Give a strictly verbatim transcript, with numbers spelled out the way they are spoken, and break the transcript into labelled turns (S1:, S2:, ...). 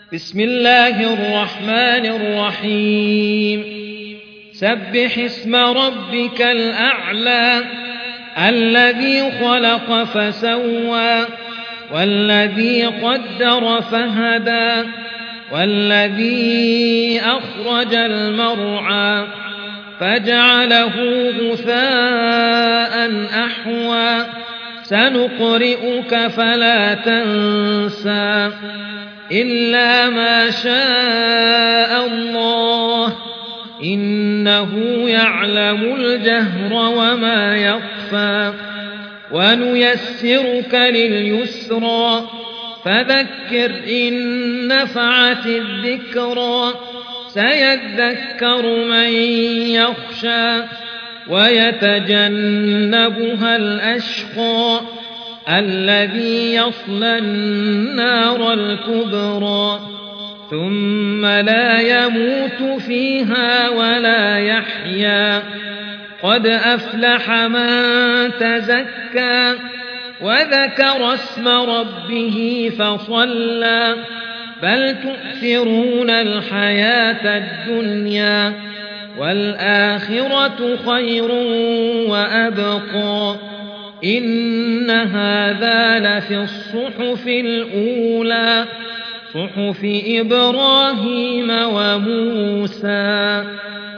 S1: بسم الله الرحمن الرحيم سبح اسم ربك الأعلى الذي خلق فسوى والذي قدر فهدى والذي أخرج المرعى فجعله غثاء أحوى سنقرئك فلا تنسى إلا ما شاء الله إنه يعلم الجهر وما يخفى ونيسرك لليسرى فذكر إن نفعت الذكرى سيذكر من يخشى ويتجنبها الأشقى الذي يصلى النار الكبرى ثم لا يموت فيها ولا يحيا قد أفلح من تزكى وذكر اسم ربه فصلى بل تؤثرون الحياة الدنيا والآخرة خير وأبقى إن هذا لفي الصحف الأولى صحف إبراهيم وموسى.